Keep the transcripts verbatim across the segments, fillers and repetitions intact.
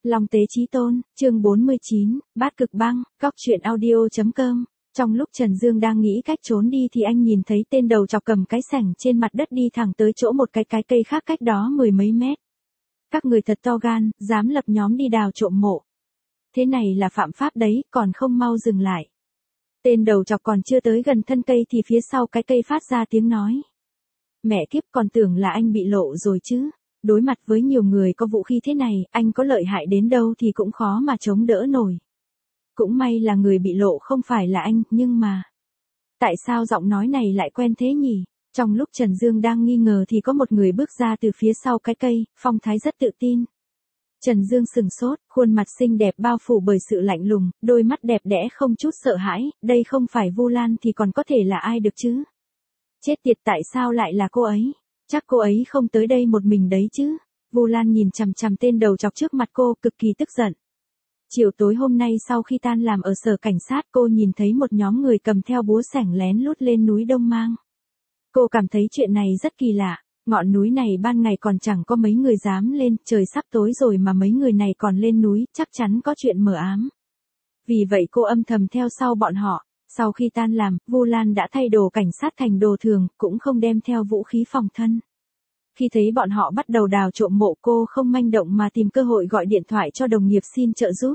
Long Tế Chí Tôn, chương bốn mươi chín, Bát Cực Băng, Cóc Truyện Audio.com. Trong lúc Trần Dương đang nghĩ cách trốn đi thì anh nhìn thấy tên đầu chọc cầm cái sẻng trên mặt đất đi thẳng tới chỗ một cái cái cây khác cách đó mười mấy mét. Các người thật to gan, dám lập nhóm đi đào trộm mộ. Thế này là phạm pháp đấy, còn không mau dừng lại. Tên đầu chọc còn chưa tới gần thân cây thì phía sau cái cây phát ra tiếng nói. Mẹ kiếp, còn tưởng là anh bị lộ rồi chứ. Đối mặt với nhiều người có vũ khí thế này, anh có lợi hại đến đâu thì cũng khó mà chống đỡ nổi. Cũng may là người bị lộ không phải là anh, nhưng mà... Tại sao giọng nói này lại quen thế nhỉ? Trong lúc Trần Dương đang nghi ngờ thì có một người bước ra từ phía sau cái cây, phong thái rất tự tin. Trần Dương sừng sốt, khuôn mặt xinh đẹp bao phủ bởi sự lạnh lùng, đôi mắt đẹp đẽ không chút sợ hãi, đây không phải Vu Lan thì còn có thể là ai được chứ? Chết tiệt, tại sao lại là cô ấy? Chắc cô ấy không tới đây một mình đấy chứ. Vu Lan nhìn chằm chằm tên đầu chọc trước mặt cô, cực kỳ tức giận. Chiều tối hôm nay sau khi tan làm ở sở cảnh sát, cô nhìn thấy một nhóm người cầm theo búa sẻng lén lút lên núi Đông Mang. Cô cảm thấy chuyện này rất kỳ lạ. Ngọn núi này ban ngày còn chẳng có mấy người dám lên, trời sắp tối rồi mà mấy người này còn lên núi, chắc chắn có chuyện mờ ám. Vì vậy cô âm thầm theo sau bọn họ. Sau khi tan làm, Vu Lan đã thay đồ cảnh sát thành đồ thường, cũng không đem theo vũ khí phòng thân. Khi thấy bọn họ bắt đầu đào trộm mộ, cô không manh động mà tìm cơ hội gọi điện thoại cho đồng nghiệp xin trợ giúp.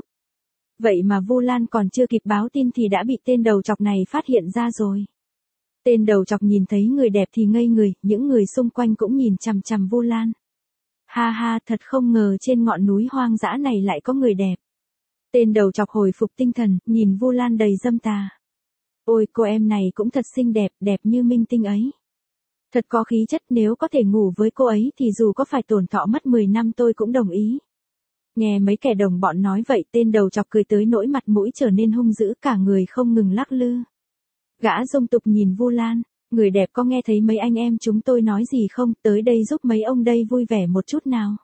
Vậy mà Vu Lan còn chưa kịp báo tin thì đã bị tên đầu chọc này phát hiện ra rồi. Tên đầu chọc nhìn thấy người đẹp thì ngây người, những người xung quanh cũng nhìn chằm chằm Vu Lan. Ha ha, thật không ngờ trên ngọn núi hoang dã này lại có người đẹp. Tên đầu chọc hồi phục tinh thần, nhìn Vu Lan đầy dâm tà. Ôi, cô em này cũng thật xinh đẹp, đẹp như minh tinh ấy. Thật có khí chất, nếu có thể ngủ với cô ấy thì dù có phải tổn thọ mất mười năm tôi cũng đồng ý. Nghe mấy kẻ đồng bọn nói vậy, tên đầu chọc cười tới nỗi mặt mũi trở nên hung dữ, cả người không ngừng lắc lư. Gã dung tục nhìn Vu Lan, người đẹp có nghe thấy mấy anh em chúng tôi nói gì không, tới đây giúp mấy ông đây vui vẻ một chút nào.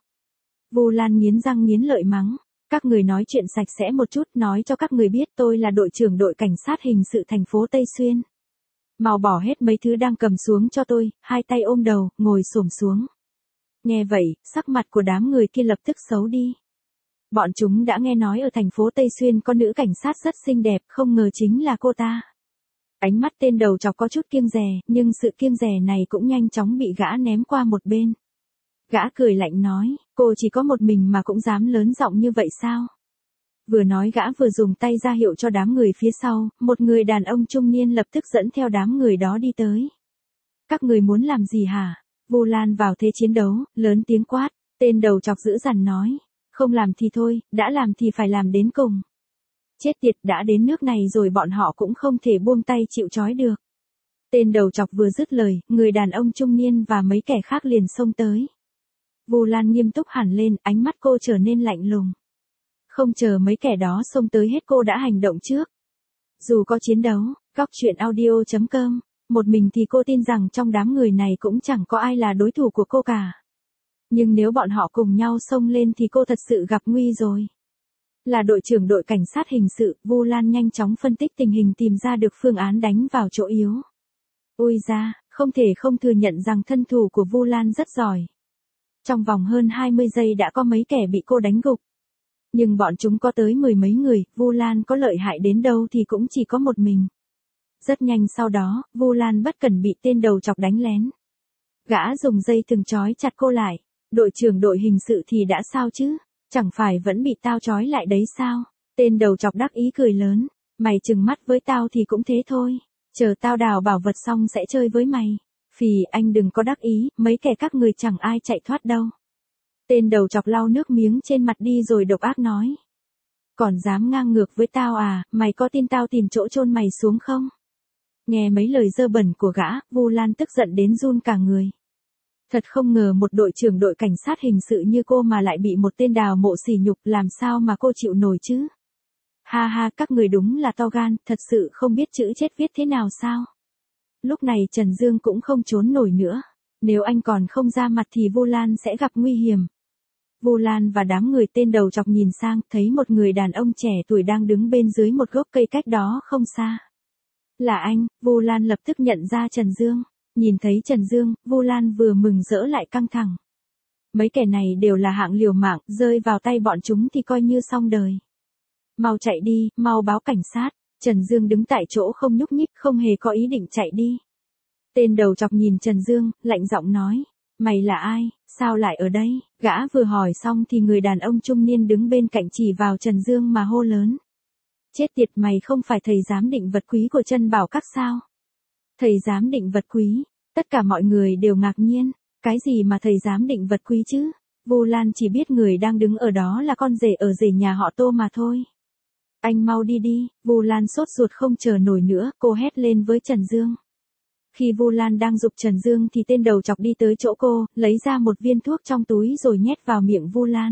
Vu Lan nghiến răng nghiến lợi mắng, các người nói chuyện sạch sẽ một chút, nói cho các người biết tôi là đội trưởng đội cảnh sát hình sự thành phố Tây Xuyên. Mau bỏ hết mấy thứ đang cầm xuống cho tôi, hai tay ôm đầu, ngồi xổm xuống. Nghe vậy, sắc mặt của đám người kia lập tức xấu đi. Bọn chúng đã nghe nói ở thành phố Tây Xuyên có nữ cảnh sát rất xinh đẹp, không ngờ chính là cô ta. Ánh mắt tên đầu chọc có chút kiêng dè, nhưng sự kiêng dè này cũng nhanh chóng bị gã ném qua một bên. Gã cười lạnh nói, cô chỉ có một mình mà cũng dám lớn giọng như vậy sao? Vừa nói gã vừa dùng tay ra hiệu cho đám người phía sau, một người đàn ông trung niên lập tức dẫn theo đám người đó đi tới. Các người muốn làm gì hả? Vu Lan vào thế chiến đấu, lớn tiếng quát, tên đầu chọc dữ dằn nói, không làm thì thôi, đã làm thì phải làm đến cùng. Chết tiệt, đã đến nước này rồi bọn họ cũng không thể buông tay chịu trói được. Tên đầu chọc vừa dứt lời, người đàn ông trung niên và mấy kẻ khác liền xông tới. Vu Lan nghiêm túc hẳn lên, ánh mắt cô trở nên lạnh lùng. Không chờ mấy kẻ đó xông tới hết cô đã hành động trước. Dù có chiến đấu, Cóc Truyện Audio.com, một mình thì cô tin rằng trong đám người này cũng chẳng có ai là đối thủ của cô cả. Nhưng nếu bọn họ cùng nhau xông lên thì cô thật sự gặp nguy rồi. Là đội trưởng đội cảnh sát hình sự, Vu Lan nhanh chóng phân tích tình hình tìm ra được phương án đánh vào chỗ yếu. Ôi da, không thể không thừa nhận rằng thân thủ của Vu Lan rất giỏi. Trong vòng hơn hai mươi giây đã có mấy kẻ bị cô đánh gục. Nhưng bọn chúng có tới mười mấy người, Vu Lan có lợi hại đến đâu thì cũng chỉ có một mình. Rất nhanh sau đó, Vu Lan bất cẩn bị tên đầu chọc đánh lén. Gã dùng dây thừng trói chặt cô lại. Đội trưởng đội hình sự thì đã sao chứ? Chẳng phải vẫn bị tao trói lại đấy sao? Tên đầu chọc đắc ý cười lớn. Mày trừng mắt với tao thì cũng thế thôi. Chờ tao đào bảo vật xong sẽ chơi với mày. Phì, anh đừng có đắc ý, mấy kẻ các người chẳng ai chạy thoát đâu. Tên đầu chọc lau nước miếng trên mặt đi rồi độc ác nói. Còn dám ngang ngược với tao à, mày có tin tao tìm chỗ chôn mày xuống không? Nghe mấy lời dơ bẩn của gã, Vu Lan tức giận đến run cả người. Thật không ngờ một đội trưởng đội cảnh sát hình sự như cô mà lại bị một tên đào mộ sỉ nhục, làm sao mà cô chịu nổi chứ? Ha ha, các người đúng là to gan, thật sự không biết chữ chết viết thế nào sao? Lúc này Trần Dương cũng không trốn nổi nữa. Nếu anh còn không ra mặt thì Vu Lan sẽ gặp nguy hiểm. Vu Lan và đám người tên đầu chọc nhìn sang, thấy một người đàn ông trẻ tuổi đang đứng bên dưới một gốc cây cách đó không xa. Là anh, Vu Lan lập tức nhận ra Trần Dương. Nhìn thấy Trần Dương, Vu Lan vừa mừng rỡ lại căng thẳng. Mấy kẻ này đều là hạng liều mạng, rơi vào tay bọn chúng thì coi như xong đời. Mau chạy đi, mau báo cảnh sát. Trần Dương đứng tại chỗ không nhúc nhích, không hề có ý định chạy đi. Tên đầu chọc nhìn Trần Dương, lạnh giọng nói. Mày là ai, sao lại ở đây? Gã vừa hỏi xong thì người đàn ông trung niên đứng bên cạnh chỉ vào Trần Dương mà hô lớn. Chết tiệt, mày không phải thầy giám định vật quý của Trân Bảo Các sao? Thầy giám định vật quý? Tất cả mọi người đều ngạc nhiên. Cái gì mà thầy giám định vật quý chứ? Vu Lan chỉ biết người đang đứng ở đó là con rể ở rể nhà họ Tô mà thôi. Anh mau đi đi, Vu Lan sốt ruột không chờ nổi nữa, cô hét lên với Trần Dương. Khi Vu Lan đang giục Trần Dương thì tên đầu chọc đi tới chỗ cô, lấy ra một viên thuốc trong túi rồi nhét vào miệng Vu Lan.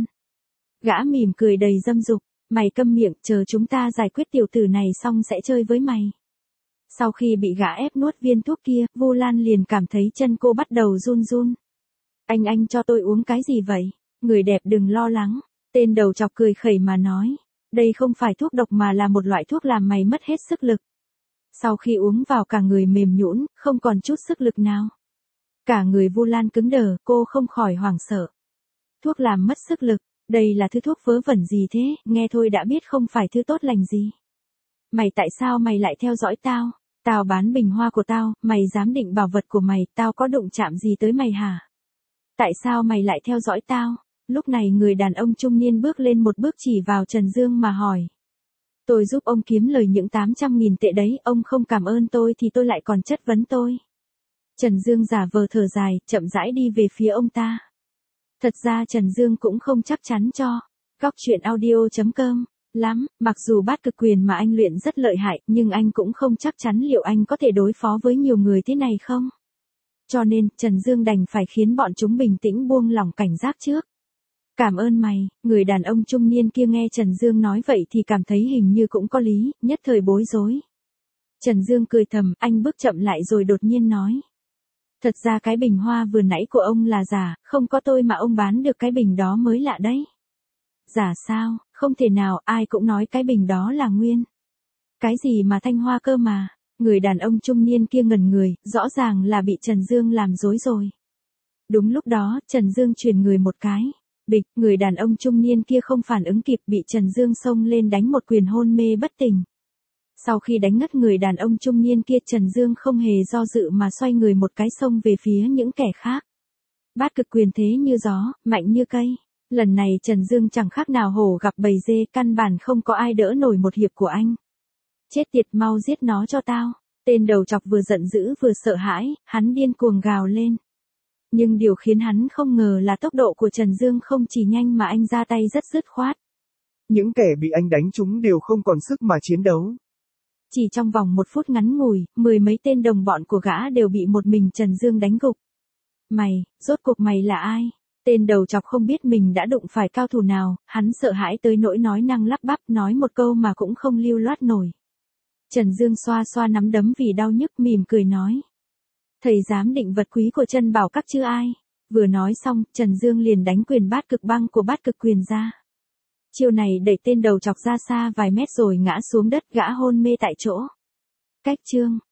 Gã mỉm cười đầy dâm dục, mày câm miệng, chờ chúng ta giải quyết tiểu tử này xong sẽ chơi với mày. Sau khi bị gã ép nuốt viên thuốc kia, Vu Lan liền cảm thấy chân cô bắt đầu run run. Anh anh cho tôi uống cái gì vậy? Người đẹp đừng lo lắng. Tên đầu chọc cười khẩy mà nói. Đây không phải thuốc độc mà là một loại thuốc làm mày mất hết sức lực. Sau khi uống vào cả người mềm nhũn, không còn chút sức lực nào. Cả người Vu Lan cứng đờ, cô không khỏi hoảng sợ. Thuốc làm mất sức lực, đây là thứ thuốc vớ vẩn gì thế, nghe thôi đã biết không phải thứ tốt lành gì. Mày tại sao mày lại theo dõi tao? Tao bán bình hoa của tao, mày dám định bảo vật của mày, tao có đụng chạm gì tới mày hả? Tại sao mày lại theo dõi tao? Lúc này người đàn ông trung niên bước lên một bước chỉ vào Trần Dương mà hỏi. Tôi giúp ông kiếm lời những tám trăm nghìn tệ đấy, ông không cảm ơn tôi thì tôi lại còn chất vấn tôi. Trần Dương giả vờ thở dài, chậm rãi đi về phía ông ta. Thật ra Trần Dương cũng không chắc chắn cho. Góc truyện audio chấm com lắm, mặc dù bát cực quyền mà anh luyện rất lợi hại, nhưng anh cũng không chắc chắn liệu anh có thể đối phó với nhiều người thế này không. Cho nên, Trần Dương đành phải khiến bọn chúng bình tĩnh buông lỏng cảnh giác trước. Cảm ơn mày, người đàn ông trung niên kia nghe Trần Dương nói vậy thì cảm thấy hình như cũng có lý, nhất thời bối rối. Trần Dương cười thầm, anh bước chậm lại rồi đột nhiên nói. Thật ra cái bình hoa vừa nãy của ông là giả, không có tôi mà ông bán được cái bình đó mới lạ đấy. Giả sao, không thể nào, ai cũng nói cái bình đó là nguyên. Cái gì mà thanh hoa cơ mà, người đàn ông trung niên kia ngẩn người, rõ ràng là bị Trần Dương làm dối rồi. Đúng lúc đó, Trần Dương chuyển người một cái. Bịch, người đàn ông trung niên kia không phản ứng kịp bị Trần Dương xông lên đánh một quyền hôn mê bất tỉnh. Sau khi đánh ngất người đàn ông trung niên kia, Trần Dương không hề do dự mà xoay người một cái xông về phía những kẻ khác. Bát cực quyền thế như gió, mạnh như cây. Lần này Trần Dương chẳng khác nào hổ gặp bầy dê, căn bản không có ai đỡ nổi một hiệp của anh. Chết tiệt, mau giết nó cho tao. Tên đầu chọc vừa giận dữ vừa sợ hãi, hắn điên cuồng gào lên. Nhưng điều khiến hắn không ngờ là tốc độ của Trần Dương không chỉ nhanh mà anh ra tay rất dứt khoát. Những kẻ bị anh đánh trúng đều không còn sức mà chiến đấu. Chỉ trong vòng một phút ngắn ngủi, mười mấy tên đồng bọn của gã đều bị một mình Trần Dương đánh gục. Mày, rốt cuộc mày là ai? Tên đầu chọc không biết mình đã đụng phải cao thủ nào, hắn sợ hãi tới nỗi nói năng lắp bắp, nói một câu mà cũng không lưu loát nổi. Trần Dương xoa xoa nắm đấm vì đau nhức, mỉm cười nói. Thầy dám định vật quý của Trân Bảo Các chứ ai? Vừa nói xong, Trần Dương liền đánh quyền bát cực băng của bát cực quyền ra. Chiêu này đẩy tên đầu chọc ra xa vài mét rồi ngã xuống đất, gã hôn mê tại chỗ. Cách chương